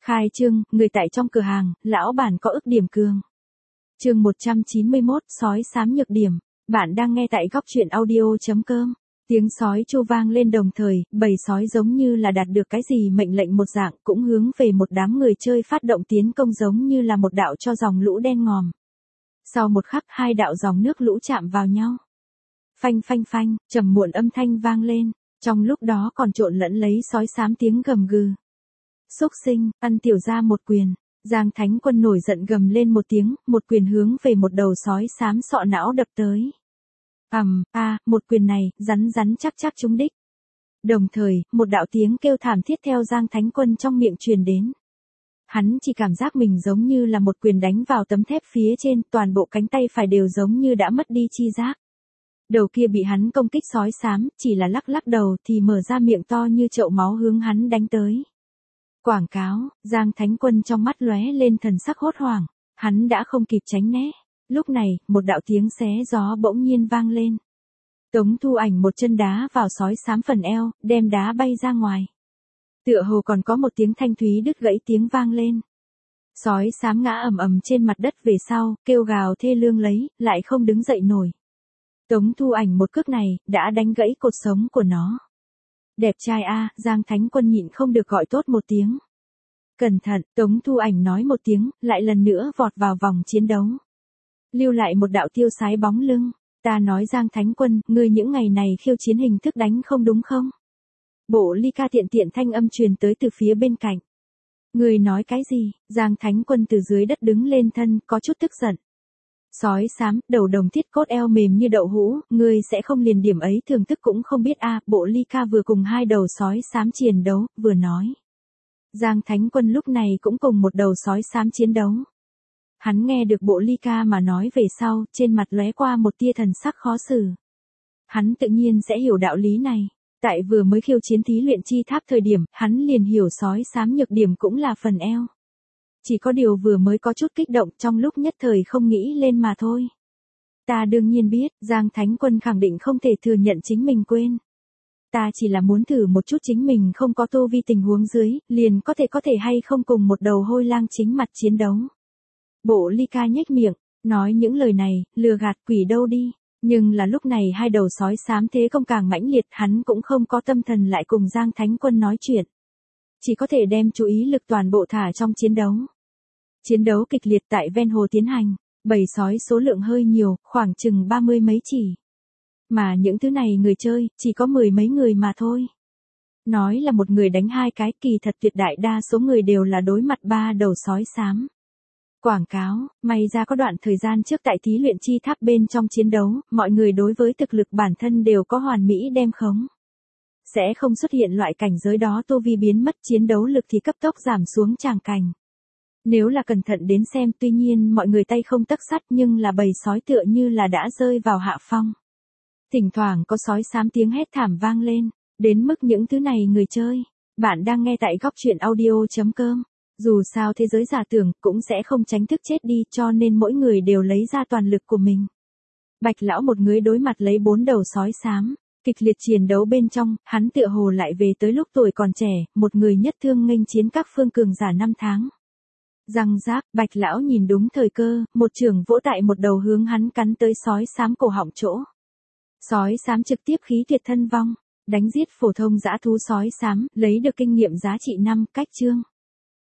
Khai trương, người tại trong cửa hàng, lão bản có ức điểm cường. Chương 191, sói xám nhược điểm. Bạn đang nghe tại góc truyện audio.com. Tiếng sói tru vang lên đồng thời, bầy sói giống như là đạt được cái gì mệnh lệnh một dạng, cũng hướng về một đám người chơi phát động tiến công giống như là một đạo cho dòng lũ đen ngòm. Sau một khắc, hai đạo dòng nước lũ chạm vào nhau. Phanh phanh phanh, trầm muộn âm thanh vang lên, trong lúc đó còn trộn lẫn lấy sói xám tiếng gầm gừ. Xúc sinh, ăn tiểu ra một quyền. Giang Thánh Quân nổi giận gầm lên một tiếng, một quyền hướng về một đầu sói xám sọ não đập tới. Một quyền này, rắn chắc trúng đích. Đồng thời, một đạo tiếng kêu thảm thiết theo Giang Thánh Quân trong miệng truyền đến. Hắn chỉ cảm giác mình giống như là một quyền đánh vào tấm thép phía trên, toàn bộ cánh tay phải đều giống như đã mất đi chi giác. Đầu kia bị hắn công kích sói xám, chỉ là lắc đầu thì mở ra miệng to như chậu máu hướng hắn đánh tới. Quảng cáo, Giang Thánh Quân trong mắt lóe lên thần sắc hốt hoảng, hắn đã không kịp tránh né. Lúc này, một đạo tiếng xé gió bỗng nhiên vang lên. Tống Thu Ảnh một chân đá vào sói xám phần eo, đem đá bay ra ngoài. Tựa hồ còn có một tiếng thanh thúy đứt gãy tiếng vang lên. Sói xám ngã ầm trên mặt đất về sau, kêu gào thê lương lấy, lại không đứng dậy nổi. Tống Thu Ảnh một cước này, đã đánh gãy cột sống của nó. Đẹp trai a, Giang Thánh Quân nhịn không được gọi tốt một tiếng. Cẩn thận, Tống Thu Ảnh nói một tiếng, lại lần nữa vọt vào vòng chiến đấu. Lưu lại một đạo tiêu sái bóng lưng. Ta nói Giang Thánh Quân, ngươi những ngày này khiêu chiến hình thức đánh không đúng không? Bộ ly ca tiện thanh âm truyền tới từ phía bên cạnh. Ngươi nói cái gì? Giang Thánh Quân từ dưới đất đứng lên thân, có chút tức giận. Sói xám, đầu đồng thiết cốt eo mềm như đậu hũ, ngươi sẽ không liền điểm ấy thưởng thức cũng không biết a. Bộ ly ca vừa cùng hai đầu sói xám chiến đấu, vừa nói. Giang Thánh Quân lúc này cũng cùng một đầu sói xám chiến đấu. Hắn nghe được bộ ly ca mà nói về sau, trên mặt lóe qua một tia thần sắc khó xử. Hắn tự nhiên sẽ hiểu đạo lý này. Tại vừa mới khiêu chiến thí luyện chi tháp thời điểm, hắn liền hiểu sói xám nhược điểm cũng là phần eo. Chỉ có điều vừa mới có chút kích động trong lúc nhất thời không nghĩ lên mà thôi. Ta đương nhiên biết, Giang Thánh Quân khẳng định không thể thừa nhận chính mình quên. Ta chỉ là muốn thử một chút chính mình không có tu vi tình huống dưới, liền có thể hay không cùng một đầu hôi lang chính mặt chiến đấu. Bộ ly ca nhếch miệng, nói những lời này, lừa gạt quỷ đâu đi. Nhưng là lúc này hai đầu sói xám thế công càng mãnh liệt, hắn cũng không có tâm thần lại cùng Giang Thánh Quân nói chuyện. Chỉ có thể đem chú ý lực toàn bộ thả trong chiến đấu. Chiến đấu kịch liệt tại ven hồ tiến hành, bầy sói số lượng hơi nhiều, khoảng chừng 30 mấy chỉ. Mà những thứ này người chơi, chỉ có 10 mấy người mà thôi. Nói là một người đánh hai cái, kỳ thật tuyệt đại đa số người đều là đối mặt ba đầu sói xám. Quảng cáo, may ra có đoạn thời gian trước tại thí luyện chi tháp bên trong chiến đấu, mọi người đối với thực lực bản thân đều có hoàn mỹ đem khống. Sẽ không xuất hiện loại cảnh giới đó tu vi biến mất, chiến đấu lực thì cấp tốc giảm xuống tràng cảnh. Nếu là cẩn thận đến xem, tuy nhiên mọi người tay không tấc sắt nhưng là bầy sói tựa như là đã rơi vào hạ phong. Thỉnh thoảng có sói xám tiếng hét thảm vang lên, đến mức những thứ này người chơi. Bạn đang nghe tại góc truyện audio.com. Dù sao thế giới giả tưởng cũng sẽ không tránh thức chết đi, cho nên mỗi người đều lấy ra toàn lực của mình. Bạch lão một người đối mặt lấy 4 đầu sói xám, kịch liệt chiến đấu bên trong, hắn tựa hồ lại về tới lúc tuổi còn trẻ, một người nhất thương nghênh chiến các phương cường giả năm tháng. Răng rác, Bạch lão nhìn đúng thời cơ, một chưởng vỗ tại một đầu hướng hắn cắn tới sói xám cổ họng chỗ. Sói xám trực tiếp khí tuyệt thân vong, đánh giết phổ thông dã thú sói xám, lấy được kinh nghiệm giá trị 5, cách chương.